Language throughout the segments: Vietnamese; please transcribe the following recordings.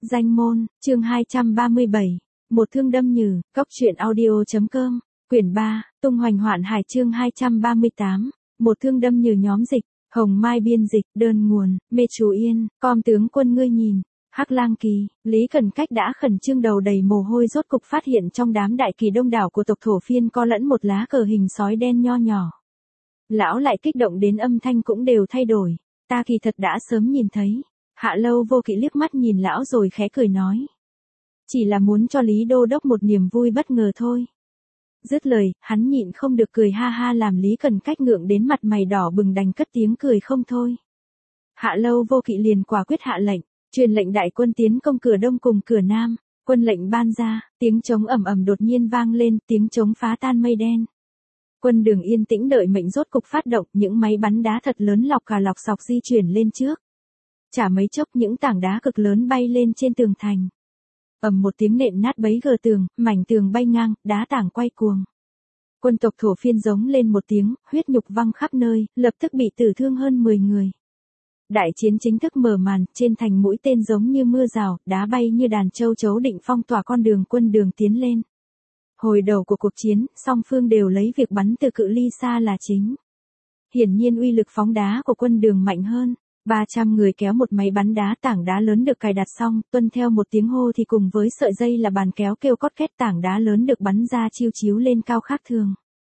Danh môn, chương 237. Một thương đâm nhừ, Cóc truyện audio.com, quyển 3, tung hoành hoạn hải chương 238. Một thương đâm nhừ nhóm dịch, Hồng Mai biên dịch, đơn nguồn, Mê Chú Yên, com tướng quân ngươi nhìn. Hắc Lang Kỳ, Lý Cần Cách đã khẩn trương đầu đầy mồ hôi rốt cục phát hiện trong đám đại kỳ đông đảo của tộc thổ phiên có lẫn một lá cờ hình sói đen nho nhỏ. Lão lại kích động đến âm thanh cũng đều thay đổi. Ta kỳ thật đã sớm nhìn thấy. Hạ Lâu Vô Kỵ liếc mắt nhìn lão rồi khẽ cười nói. Chỉ là muốn cho Lý Đô Đốc một niềm vui bất ngờ thôi. Dứt lời, hắn nhịn không được cười ha ha làm Lý Cần Cách ngượng đến mặt mày đỏ bừng đành cất tiếng cười không thôi. Hạ Lâu Vô Kỵ liền quả quyết hạ lệnh, truyền lệnh đại quân tiến công cửa đông cùng cửa nam. Quân lệnh ban ra, tiếng trống ầm ầm đột nhiên vang lên, tiếng trống phá tan mây đen. Quân đường yên tĩnh đợi mệnh rốt cục phát động, những máy bắn đá thật lớn lọc cả lọc sọc di chuyển lên trước. Chả mấy chốc những tảng đá cực lớn bay lên trên tường thành. Ầm một tiếng nện nát bấy gờ tường, mảnh tường bay ngang, đá tảng quay cuồng. Quân tộc thổ phiên giống lên một tiếng, huyết nhục văng khắp nơi, lập tức bị tử thương hơn 10 người. Đại chiến chính thức mở màn, trên thành mũi tên giống như mưa rào, đá bay như đàn châu chấu định phong tỏa con đường quân đường tiến lên. Hồi đầu của cuộc chiến, song phương đều lấy việc bắn từ cự ly xa là chính. Hiển nhiên uy lực phóng đá của quân đường mạnh hơn. 300 người kéo một máy bắn đá, tảng đá lớn được cài đặt xong, tuân theo một tiếng hô thì cùng với sợi dây là bàn kéo kêu cót két, tảng đá lớn được bắn ra chiêu chiếu lên cao khác thường.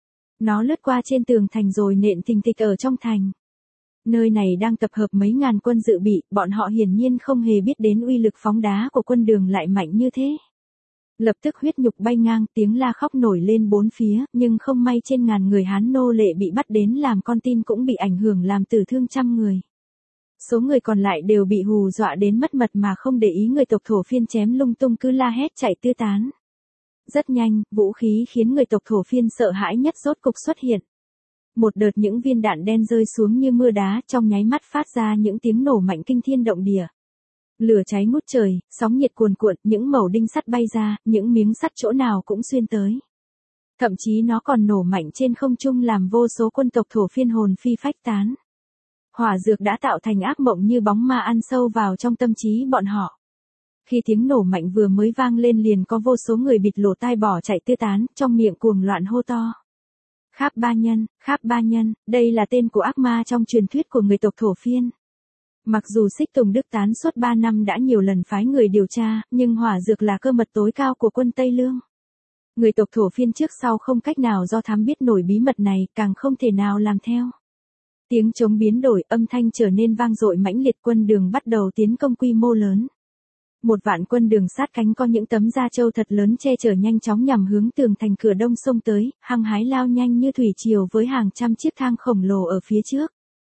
Nó lướt qua trên tường thành rồi nện thình thịch ở trong thành. Nơi này đang tập hợp mấy ngàn quân dự bị, bọn họ hiển nhiên không hề biết đến uy lực phóng đá của quân đường lại mạnh như thế. Lập tức huyết nhục bay ngang, tiếng la khóc nổi lên bốn phía, nhưng không may trên ngàn người Hán nô lệ bị bắt đến làm con tin cũng bị ảnh hưởng làm tử thương trăm người. Số người còn lại đều bị hù dọa đến mất mật mà không để ý người tộc thổ phiên chém lung tung cứ la hét chạy tứ tán. Rất nhanh, vũ khí khiến người tộc thổ phiên sợ hãi nhất rốt cục xuất hiện. Một đợt những viên đạn đen rơi xuống như mưa đá, trong nháy mắt phát ra những tiếng nổ mạnh kinh thiên động địa. Lửa cháy ngút trời, sóng nhiệt cuồn cuộn, những mẩu đinh sắt bay ra, những miếng sắt chỗ nào cũng xuyên tới. Thậm chí nó còn nổ mạnh trên không trung làm vô số quân tộc thổ phiên hồn phi phách tán. Hỏa dược đã tạo thành ác mộng như bóng ma ăn sâu vào trong tâm trí bọn họ. Khi tiếng nổ mạnh vừa mới vang lên liền có vô số người bịt lỗ tai bỏ chạy tứ tán, trong miệng cuồng loạn hô to. Kháp Ba Nhân, đây là tên của ác ma trong truyền thuyết của người tộc thổ phiên. Mặc dù Xích Tùng Đức Tán suốt 3 năm đã nhiều lần phái người điều tra, nhưng hỏa dược là cơ mật tối cao của quân Tây Lương. Người tộc thổ phiên trước sau không cách nào do thám biết nổi bí mật này, càng không thể nào làm theo. Tiếng trống biến đổi, âm thanh trở nên vang dội mãnh liệt, quân đường bắt đầu tiến công quy mô lớn. 1.000 quân đường sát cánh có những tấm da trâu thật lớn che chở nhanh chóng nhằm hướng tường thành cửa đông xông tới, hăng hái lao nhanh như thủy triều với hàng trăm chiếc thang khổng lồ ở phía trước.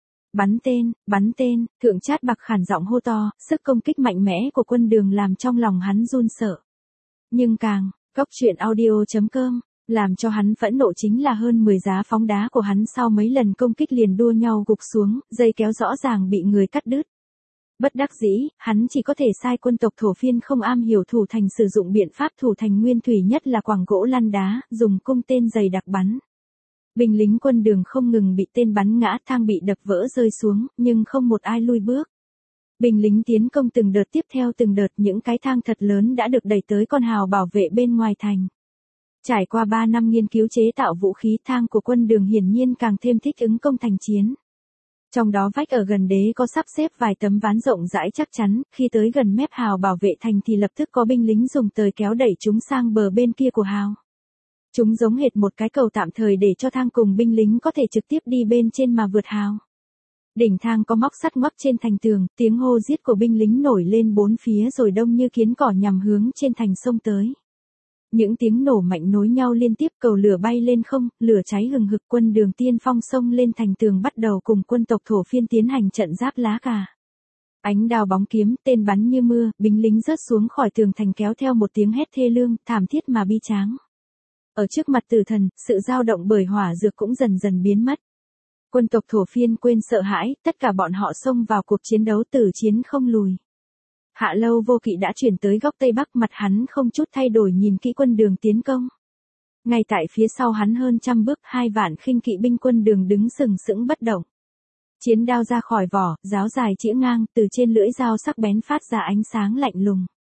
Bắn tên, Thượng Trát Bạc khản giọng hô to, sức công kích mạnh mẽ của quân đường làm trong lòng hắn run sợ. Nhưng Cóc truyện audio.com, làm cho hắn phẫn nộ chính là hơn 10 giá phóng đá của hắn sau mấy lần công kích liền đua nhau gục xuống, dây kéo rõ ràng bị người cắt đứt. Bất đắc dĩ, hắn chỉ có thể sai quân tộc thổ phiên không am hiểu thủ thành sử dụng biện pháp thủ thành nguyên thủy nhất là quẳng gỗ lăn đá, dùng cung tên dày đặc bắn. Binh lính quân đường không ngừng bị tên bắn ngã, thang bị đập vỡ rơi xuống, nhưng không một ai lui bước. Binh lính tiến công từng đợt tiếp theo từng đợt, những cái thang thật lớn đã được đẩy tới con hào bảo vệ bên ngoài thành. Trải qua 3 năm nghiên cứu chế tạo vũ khí, thang của quân đường hiển nhiên càng thêm thích ứng công thành chiến. Trong đó vách ở gần đế có sắp xếp vài tấm ván rộng rãi chắc chắn, khi tới gần mép hào bảo vệ thành thì lập tức có binh lính dùng tời kéo đẩy chúng sang bờ bên kia của hào. Chúng giống hệt một cái cầu tạm thời để cho thang cùng binh lính có thể trực tiếp đi bên trên mà vượt hào. Đỉnh thang có móc sắt ngoắc trên thành tường, tiếng hô giết của binh lính nổi lên bốn phía rồi đông như kiến cỏ nhằm hướng trên thành sông tới. Những tiếng nổ mạnh nối nhau liên tiếp, cầu lửa bay lên không, lửa cháy hừng hực, quân đường tiên phong xông lên thành tường bắt đầu cùng quân tộc thổ phiên tiến hành trận giáp lá cà. Ánh đao bóng kiếm, tên bắn như mưa, binh lính rớt xuống khỏi tường thành kéo theo một tiếng hét thê lương, thảm thiết mà bi tráng. Ở trước mặt tử thần, sự dao động bởi hỏa dược cũng dần dần biến mất. Quân tộc thổ phiên quên sợ hãi, tất cả bọn họ xông vào cuộc chiến đấu tử chiến không lùi. Hạ Lâu Vô Kỵ đã chuyển tới góc tây bắc, mặt hắn không chút thay đổi nhìn kỹ quân đường tiến công. Ngay tại phía sau hắn hơn trăm bước, 2.000 khinh kỵ binh quân đường đứng sừng sững bất động. Chiến đao ra khỏi vỏ, giáo dài chĩa ngang, từ trên lưỡi dao sắc bén phát ra ánh sáng lạnh lùng.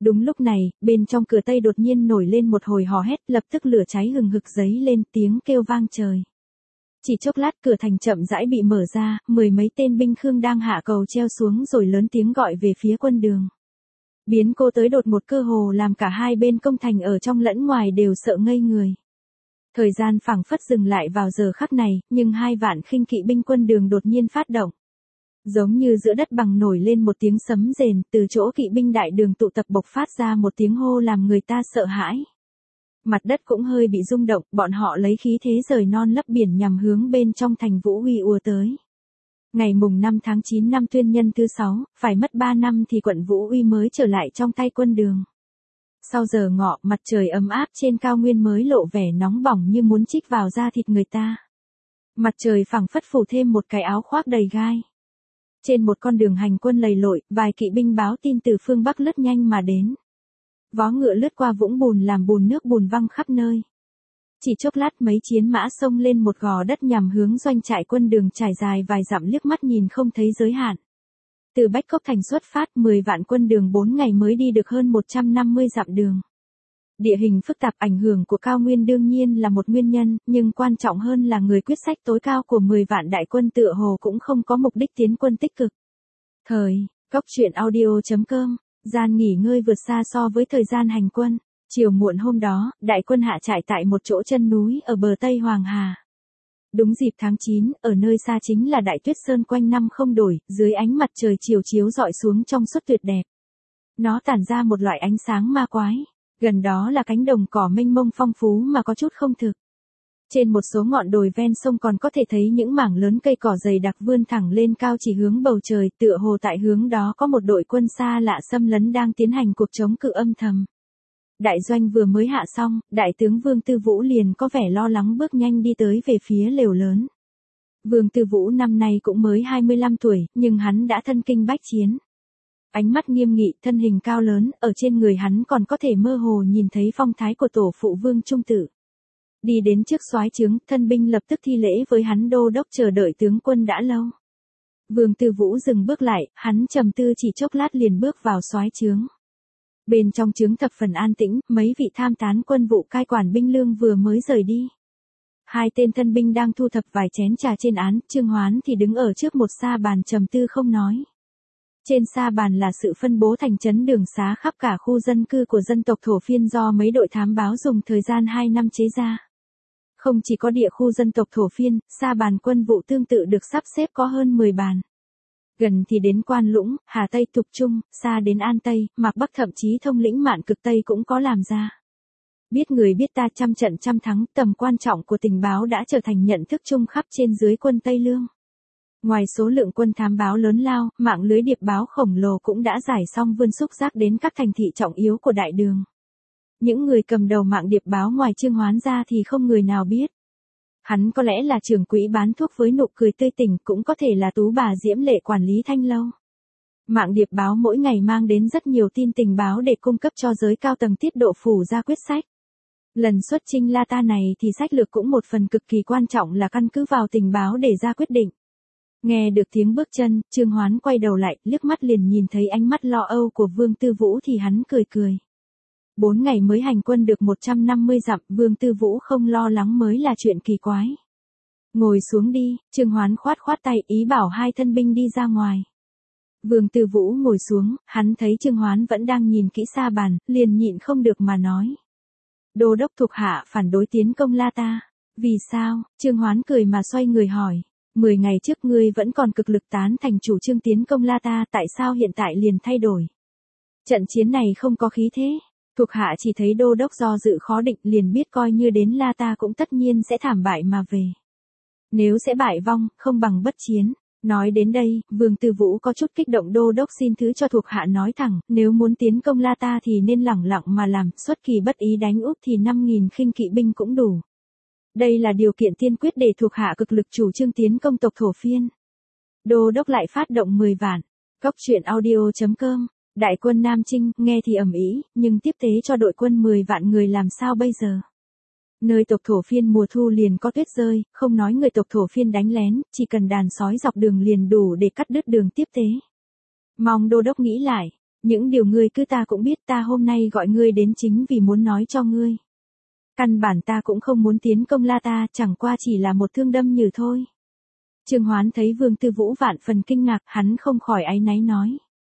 Đúng lúc này, bên trong cửa Tây đột nhiên nổi lên một hồi hò hét, lập tức lửa cháy hừng hực giấy lên, tiếng kêu vang trời. Chỉ chốc lát cửa thành chậm rãi bị mở ra, mười mấy tên binh Khương đang hạ cầu treo xuống rồi lớn tiếng gọi về phía quân Đường. Biến cố tới đột một cơ hồ làm cả hai bên công thành ở trong lẫn ngoài đều sợ ngây người. Thời gian phảng phất dừng lại vào giờ khắc này, nhưng 2 vạn khinh kỵ binh quân Đường đột nhiên phát động. Giống như giữa đất bằng nổi lên một tiếng sấm rền, từ chỗ kỵ binh đại đường tụ tập bộc phát ra một tiếng hô làm người ta sợ hãi. Mặt đất cũng hơi bị rung động, bọn họ lấy khí thế rời non lấp biển nhằm hướng bên trong thành Vũ Uy ùa tới. Ngày mùng 5 tháng 9 năm Tuyên Nhân thứ 6, phải mất 3 năm thì quận Vũ Uy mới trở lại trong tay quân Đường. Sau giờ ngọ, mặt trời ấm áp trên cao nguyên mới lộ vẻ nóng bỏng như muốn chích vào da thịt người ta. Mặt trời phẳng phất phủ thêm một cái áo khoác đầy gai. Trên một con đường hành quân lầy lội, vài kỵ binh báo tin từ phương Bắc lướt nhanh mà đến. Vó ngựa lướt qua vũng bùn làm bùn nước bùn văng khắp nơi. Chỉ chốc lát mấy chiến mã xông lên một gò đất nhằm hướng doanh trại quân Đường trải dài vài dặm liếc mắt nhìn không thấy giới hạn. Từ Bách Cốc thành xuất phát 10 vạn quân Đường 4 ngày mới đi được hơn 150 dặm đường. Địa hình phức tạp ảnh hưởng của cao nguyên đương nhiên là một nguyên nhân, nhưng quan trọng hơn là người quyết sách tối cao của 10 vạn đại quân tựa hồ cũng không có mục đích tiến quân tích cực. Góc truyện audio.com, gian nghỉ ngơi vượt xa so với thời gian hành quân. Chiều muộn hôm đó, đại quân hạ trại tại một chỗ chân núi ở bờ Tây Hoàng Hà. Đúng dịp tháng 9, ở nơi xa chính là Đại Tuyết Sơn quanh năm không đổi, dưới ánh mặt trời chiều chiếu rọi xuống trong suốt tuyệt đẹp. Nó tản ra một loại ánh sáng ma quái. Gần đó là cánh đồng cỏ mênh mông phong phú mà có chút không thực. Trên một số ngọn đồi ven sông còn có thể thấy những mảng lớn cây cỏ dày đặc vươn thẳng lên cao chỉ hướng bầu trời, tựa hồ tại hướng đó có một đội quân xa lạ xâm lấn đang tiến hành cuộc chống cự âm thầm. Đại doanh vừa mới hạ xong, đại tướng Vương Tư Vũ liền có vẻ lo lắng bước nhanh đi tới về phía lều lớn. Vương Tư Vũ năm nay cũng mới 25 tuổi, nhưng hắn đã thân kinh bách chiến. Ánh mắt nghiêm nghị, thân hình cao lớn, ở trên người hắn còn có thể mơ hồ nhìn thấy phong thái của tổ phụ Vương Trung Tự. Đi đến trước soái trướng, thân binh lập tức thi lễ với hắn đô đốc chờ đợi tướng quân đã lâu. Vương Tư Vũ dừng bước lại, hắn trầm tư chỉ chốc lát liền bước vào soái trướng. Bên trong trướng thập phần an tĩnh, mấy vị tham tán quân vụ cai quản binh lương vừa mới rời đi. 2 tên thân binh đang thu thập vài chén trà trên án, Trương Hoán thì đứng ở trước một sa bàn trầm tư không nói. Trên sa bàn là sự phân bố thành trấn đường xá khắp cả khu dân cư của dân tộc Thổ Phiên do mấy đội thám báo dùng thời gian 2 năm chế ra. Không chỉ có địa khu dân tộc Thổ Phiên, sa bàn quân vụ tương tự được sắp xếp có hơn 10 bàn. Gần thì đến Quan Lũng, Hà Tây Thục Trung, xa đến An Tây, Mạc Bắc thậm chí thông lĩnh Mạn Cực Tây cũng có làm ra. Biết người biết ta trăm trận trăm thắng, tầm quan trọng của tình báo đã trở thành nhận thức chung khắp trên dưới quân Tây Lương. Ngoài số lượng quân thám báo lớn lao, mạng lưới điệp báo khổng lồ cũng đã giải xong vươn xúc giác đến các thành thị trọng yếu của đại đường. Những người cầm đầu mạng điệp báo ngoài Trương Hoán ra thì không người nào biết. Hắn có lẽ là trưởng quỹ bán thuốc với nụ cười tươi tỉnh, cũng có thể là tú bà diễm lệ quản lý Thanh Lâu. Mạng điệp báo mỗi ngày mang đến rất nhiều tin tình báo để cung cấp cho giới cao tầng tiết độ phủ ra quyết sách. Lần xuất chinh La Ta này thì sách lược cũng một phần cực kỳ quan trọng là căn cứ vào tình báo để ra quyết định. Nghe được tiếng bước chân, Trương Hoán quay đầu lại, liếc mắt liền nhìn thấy ánh mắt lo âu của Vương Tư Vũ thì hắn cười cười. 4 ngày mới hành quân được 150 dặm, Vương Tư Vũ không lo lắng mới là chuyện kỳ quái. Ngồi xuống đi, Trương Hoán khoát khoát tay ý bảo 2 thân binh đi ra ngoài. Vương Tư Vũ ngồi xuống, hắn thấy Trương Hoán vẫn đang nhìn kỹ sa bàn, liền nhịn không được mà nói. Đô đốc thuộc hạ phản đối tiến công La Ta. Vì sao? Trương Hoán cười mà xoay người hỏi. 10 ngày trước ngươi vẫn còn cực lực tán thành chủ trương tiến công La Ta, tại sao hiện tại liền thay đổi? Trận chiến này không có khí thế. Thuộc hạ chỉ thấy đô đốc do dự khó định liền biết coi như đến La Ta cũng tất nhiên sẽ thảm bại mà về. Nếu sẽ bại vong, không bằng bất chiến. Nói đến đây, Vương Tư Vũ có chút kích động đô đốc xin thứ cho thuộc hạ nói thẳng, nếu muốn tiến công La Ta thì nên lẳng lặng mà làm, xuất kỳ bất ý đánh úp thì 5.000 khinh kỵ binh cũng đủ. Đây là điều kiện tiên quyết để thuộc hạ cực lực chủ trương tiến công tộc Thổ Phiên. Đô đốc lại phát động 10 vạn. Góc truyện audio.com, đại quân Nam Chinh, nghe thì ầm ĩ, nhưng tiếp tế cho đội quân 10 vạn người làm sao bây giờ? Nơi tộc Thổ Phiên mùa thu liền có tuyết rơi, không nói người tộc Thổ Phiên đánh lén, chỉ cần đàn sói dọc đường liền đủ để cắt đứt đường tiếp tế. Mong đô đốc nghĩ lại. Những điều ngươi cứ ta cũng biết, ta hôm nay gọi ngươi đến chính vì muốn nói cho ngươi. Căn bản ta cũng không muốn tiến công La ta, chẳng qua chỉ là một thương đâm nhừ thôi. Trương Hoán thấy Vương Tư Vũ vạn phần kinh ngạc, hắn không khỏi áy náy nói.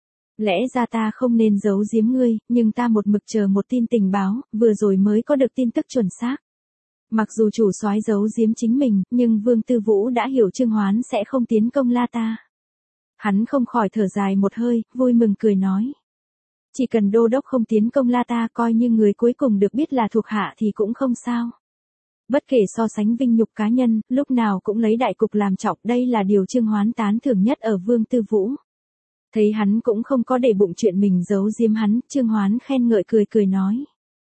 Lẽ ra ta không nên giấu giếm ngươi, nhưng ta một mực chờ một tin tình báo, vừa rồi mới có được tin tức chuẩn xác. Mặc dù chủ soái giấu giếm chính mình, nhưng Vương Tư Vũ đã hiểu Trương Hoán sẽ không tiến công La ta. Hắn không khỏi thở dài một hơi, vui mừng cười nói. Chỉ cần đô đốc không tiến công La ta, coi như người cuối cùng được biết là thuộc hạ thì cũng không sao. Bất kể so sánh vinh nhục cá nhân, lúc nào cũng lấy đại cục làm trọng, đây là điều Trương Hoán tán thưởng nhất ở Vương Tư Vũ. Thấy hắn cũng không có để bụng chuyện mình giấu giếm hắn, Trương Hoán khen ngợi cười cười nói.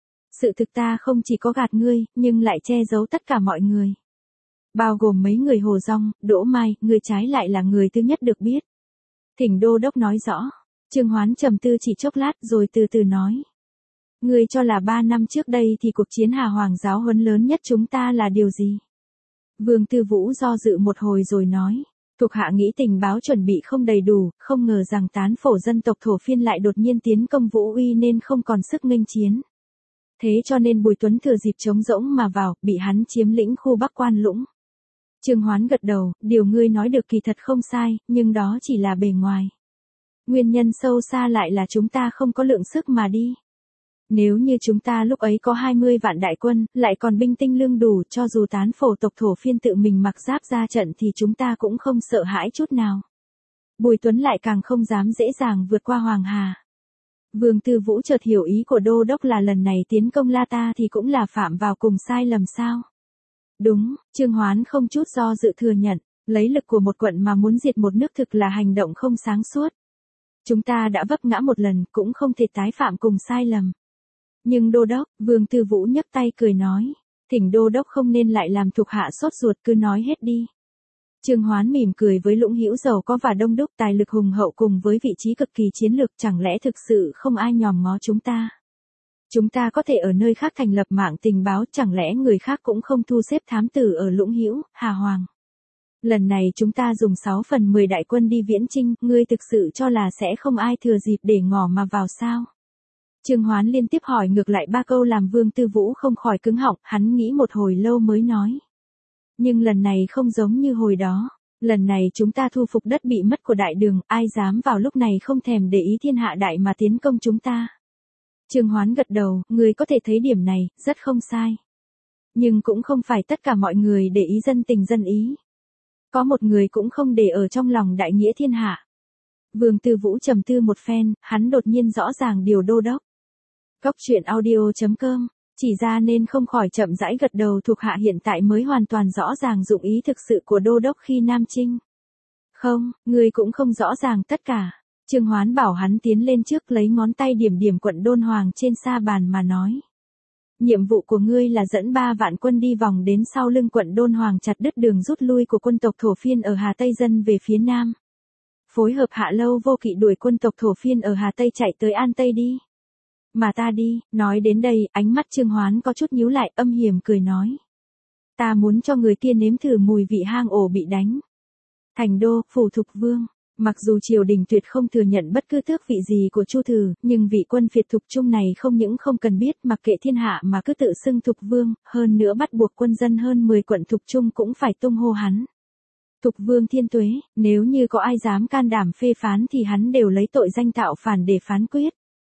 Sự thực ta không chỉ có gạt ngươi, nhưng lại che giấu tất cả mọi người. Bao gồm mấy người Hồ Dong, Đỗ Mai, người trái lại là người thứ nhất được biết. Thỉnh đô đốc nói rõ. Trương Hoán trầm tư chỉ chốc lát rồi từ từ nói. Ngươi cho là 3 năm trước đây thì cuộc chiến Hà Hoàng giáo huấn lớn nhất chúng ta là điều gì? Vương Tư Vũ do dự một hồi rồi nói. Thuộc hạ nghĩ tình báo chuẩn bị không đầy đủ, không ngờ rằng tán phổ dân tộc Thổ Phiên lại đột nhiên tiến công Vũ Uy nên không còn sức nghênh chiến. Thế cho nên Bùi Tuấn thừa dịp trống rỗng mà vào, bị hắn chiếm lĩnh khu Bắc Quan Lũng. Trương Hoán gật đầu, điều ngươi nói được kỳ thật không sai, nhưng đó chỉ là bề ngoài. Nguyên nhân sâu xa lại là chúng ta không có lượng sức mà đi. Nếu như chúng ta lúc ấy có 20 vạn đại quân, lại còn binh tinh lương đủ, cho dù tán phổ tộc Thổ Phiên tự mình mặc giáp ra trận thì chúng ta cũng không sợ hãi chút nào. Bùi Tuấn lại càng không dám dễ dàng vượt qua Hoàng Hà. Vương Tư Vũ chợt hiểu ý của đô đốc là lần này tiến công La ta thì cũng là phạm vào cùng sai lầm sao? Đúng, Trương Hoán không chút do dự thừa nhận, lấy lực của một quận mà muốn diệt một nước thực là hành động không sáng suốt. Chúng ta đã vấp ngã một lần, cũng không thể tái phạm cùng sai lầm. Nhưng đô đốc, Vương Tư Vũ nhấc tay cười nói, thỉnh đô đốc không nên lại làm thuộc hạ sốt ruột, cứ nói hết đi. Trương Hoán mỉm cười với Lũng Hữu giàu có và đông đúc tài lực hùng hậu cùng với vị trí cực kỳ chiến lược, chẳng lẽ thực sự không ai nhòm ngó chúng ta? Chúng ta có thể ở nơi khác thành lập mạng tình báo, chẳng lẽ người khác cũng không thu xếp thám tử ở Lũng Hữu, Hà Hoàng? Lần này chúng ta dùng 6/10 đại quân đi viễn chinh, ngươi thực sự cho là sẽ không ai thừa dịp để ngỏ mà vào sao? Trương Hoán liên tiếp hỏi ngược lại 3 câu làm Vương Tư Vũ không khỏi cứng họng, hắn nghĩ một hồi lâu mới nói. Nhưng lần này không giống như hồi đó. Lần này chúng ta thu phục đất bị mất của đại đường, ai dám vào lúc này không thèm để ý thiên hạ đại mà tiến công chúng ta. Trương Hoán gật đầu, người có thể thấy điểm này, rất không sai. Nhưng cũng không phải tất cả mọi người để ý dân tình dân ý. Có một người cũng không để ở trong lòng đại nghĩa thiên hạ. Vương Tư Vũ trầm tư một phen, hắn đột nhiên rõ ràng điều đô đốc. Góc truyện audio.com, chỉ ra nên không khỏi chậm rãi gật đầu, thuộc hạ hiện tại mới hoàn toàn rõ ràng dụng ý thực sự của đô đốc khi Nam Chinh. Không, ngươi cũng không rõ ràng tất cả. Trương Hoán bảo hắn tiến lên trước lấy ngón tay điểm điểm quận Đôn Hoàng trên sa bàn mà nói. Nhiệm vụ của ngươi là dẫn 3 vạn quân đi vòng đến sau lưng quận Đôn Hoàng chặt đứt đường rút lui của quân tộc Thổ Phiên ở Hà Tây dân về phía Nam. Phối hợp Hạ Lâu Vô Kỵ đuổi quân tộc Thổ Phiên ở Hà Tây chạy tới An Tây đi. Mà ta đi, nói đến đây, ánh mắt Trương Hoán có chút nhíu lại, âm hiểm cười nói. Ta muốn cho người kia nếm thử mùi vị hang ổ bị đánh. Thành đô, phủ Thục Vương. Mặc dù triều đình tuyệt không thừa nhận bất cứ tước vị gì của Chu Thử, nhưng vị quân phiệt Thục Trung này không những không cần biết mặc kệ thiên hạ mà cứ tự xưng Thục Vương, hơn nữa bắt buộc quân dân hơn 10 quận Thục Trung cũng phải tung hô hắn. Thục Vương thiên tuế, nếu như có ai dám can đảm phê phán thì hắn đều lấy tội danh tạo phản để phán quyết.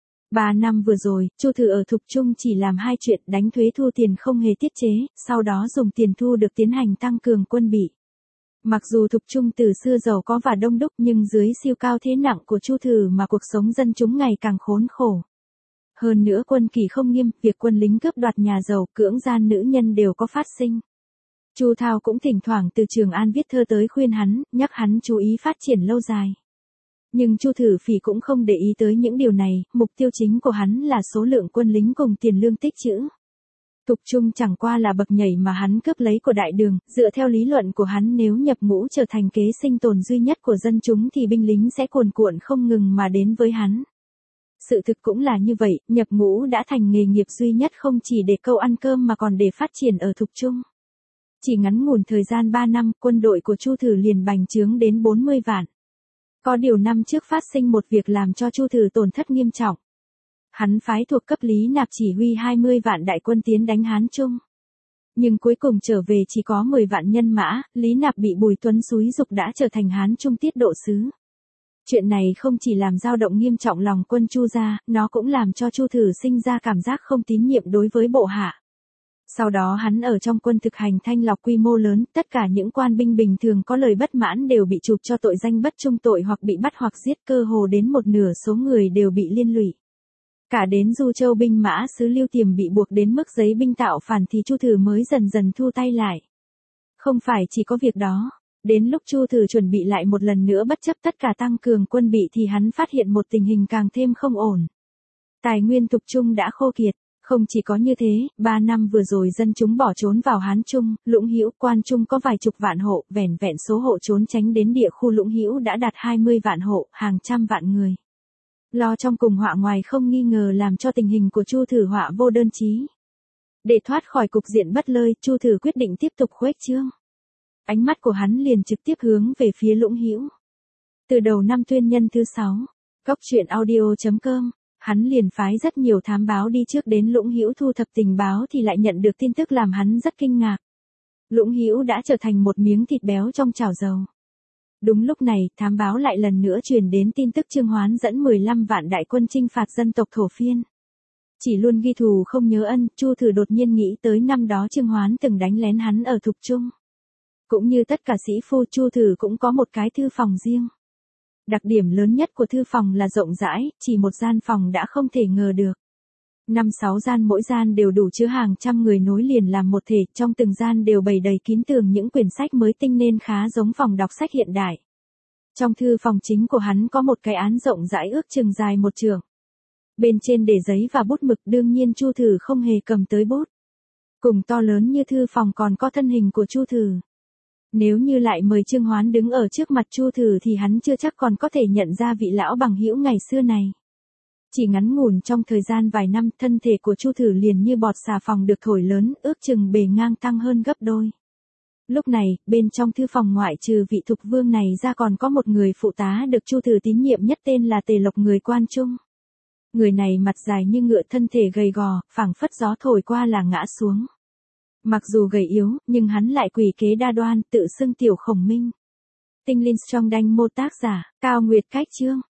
3 năm vừa rồi, Chu Thử ở Thục Trung chỉ làm 2 chuyện, đánh thuế thu tiền không hề tiết chế, sau đó dùng tiền thu được tiến hành tăng cường quân bị. Mặc dù Thục Trung từ xưa giàu có và đông đúc nhưng dưới siêu cao thế nặng của Chu Thử mà cuộc sống dân chúng ngày càng khốn khổ. Hơn nữa quân kỷ không nghiêm, việc quân lính cướp đoạt nhà giàu, cưỡng gian nữ nhân đều có phát sinh. Chu Thao cũng thỉnh thoảng từ Trường An viết thơ tới khuyên hắn, nhắc hắn chú ý phát triển lâu dài. Nhưng Chu Thử Phỉ cũng không để ý tới những điều này, mục tiêu chính của hắn là số lượng quân lính cùng tiền lương tích trữ. Thục Trung chẳng qua là bậc nhảy mà hắn cướp lấy của đại đường, dựa theo lý luận của hắn nếu nhập ngũ trở thành kế sinh tồn duy nhất của dân chúng thì binh lính sẽ cuồn cuộn không ngừng mà đến với hắn. Sự thực cũng là như vậy, nhập ngũ đã thành nghề nghiệp duy nhất không chỉ để câu ăn cơm mà còn để phát triển ở Thục Trung. Chỉ ngắn ngủn thời gian 3 năm, quân đội của Chu Thử liền bành trướng đến 40 vạn. Có điều năm trước phát sinh một việc làm cho Chu Thử tổn thất nghiêm trọng. Hắn phái thuộc cấp Lý Nạp chỉ huy 20 vạn đại quân tiến đánh Hán Trung. Nhưng cuối cùng trở về chỉ có 10 vạn nhân mã, Lý Nạp bị Bùi Tuấn xúi dục đã trở thành Hán Trung tiết độ sứ. Chuyện này không chỉ làm dao động nghiêm trọng lòng quân Chu gia, nó cũng làm cho Chu Thử sinh ra cảm giác không tín nhiệm đối với bộ hạ. Sau đó hắn ở trong quân thực hành thanh lọc quy mô lớn, tất cả những quan binh bình thường có lời bất mãn đều bị chụp cho tội danh bất trung tội hoặc bị bắt hoặc giết, cơ hồ đến một nửa số người đều bị liên lụy. Cả đến Du Châu binh mã sứ Lưu Tiềm bị buộc đến mức giấy binh tạo phản thì Chu Thử mới dần dần thu tay lại. Không phải chỉ có việc đó, đến lúc Chu Thử chuẩn bị lại một lần nữa bất chấp tất cả tăng cường quân bị thì hắn phát hiện một tình hình càng thêm không ổn. Tài nguyên Thục Trung đã khô kiệt. Không chỉ có như thế, 3 năm vừa rồi dân chúng bỏ trốn vào Hán Trung, Lũng Hữu, Quan Trung có vài chục vạn hộ, vẻn vẹn số hộ trốn tránh đến địa khu Lũng Hữu đã đạt 20 vạn hộ, hàng trăm vạn người. Lo trong cùng họa ngoài không nghi ngờ làm cho tình hình của Chu Thử họa vô đơn chí. Để thoát khỏi cục diện bất lợi, Chu Thử quyết định tiếp tục khuếch trương. Ánh mắt của hắn liền trực tiếp hướng về phía Lũng Hữu. Từ đầu năm Tuyên Nhân thứ 6, goctruyện.audio.com, hắn liền phái rất nhiều thám báo đi trước đến Lũng Hữu thu thập tình báo thì lại nhận được tin tức làm hắn rất kinh ngạc. Lũng Hữu đã trở thành một miếng thịt béo trong chảo dầu. Đúng lúc này, thám báo lại lần nữa truyền đến tin tức Trương Hoán dẫn 15 vạn đại quân chinh phạt dân tộc Thổ Phiên. Chỉ luôn ghi thù không nhớ ân, Chu Thử đột nhiên nghĩ tới năm đó Trương Hoán từng đánh lén hắn ở Thục Trung. Cũng như tất cả sĩ phu, Chu Thử cũng có một cái thư phòng riêng. Đặc điểm lớn nhất của thư phòng là rộng rãi, chỉ một gian phòng đã không thể ngờ được. 5-6 gian, mỗi gian đều đủ chứa hàng trăm người nối liền làm một thể, trong từng gian đều bày đầy kín tường những quyển sách mới tinh nên khá giống phòng đọc sách hiện đại. Trong thư phòng chính của hắn có một cái án rộng rãi ước chừng dài một trượng. Bên trên để giấy và bút mực, đương nhiên Chu Thử không hề cầm tới bút. Cùng to lớn như thư phòng còn có thân hình của Chu Thử. Nếu như lại mời Trương Hoán đứng ở trước mặt Chu Thử thì hắn chưa chắc còn có thể nhận ra vị lão bằng hữu ngày xưa này. Chỉ ngắn ngủn trong thời gian vài năm, thân thể của Chu Thử liền như bọt xà phòng được thổi lớn, ước chừng bề ngang tăng hơn gấp đôi. Lúc này, bên trong thư phòng ngoại trừ vị Thục Vương này ra còn có một người phụ tá được Chu Thử tín nhiệm nhất tên là Tề Lộc người Quan Trung. Người này mặt dài như ngựa, thân thể gầy gò, phảng phất gió thổi qua là ngã xuống. Mặc dù gầy yếu, nhưng hắn lại quỷ kế đa đoan, tự xưng Tiểu Khổng Minh. Tinh Linh Strong Đanh mô tác giả, Cao Nguyệt Cách Chương.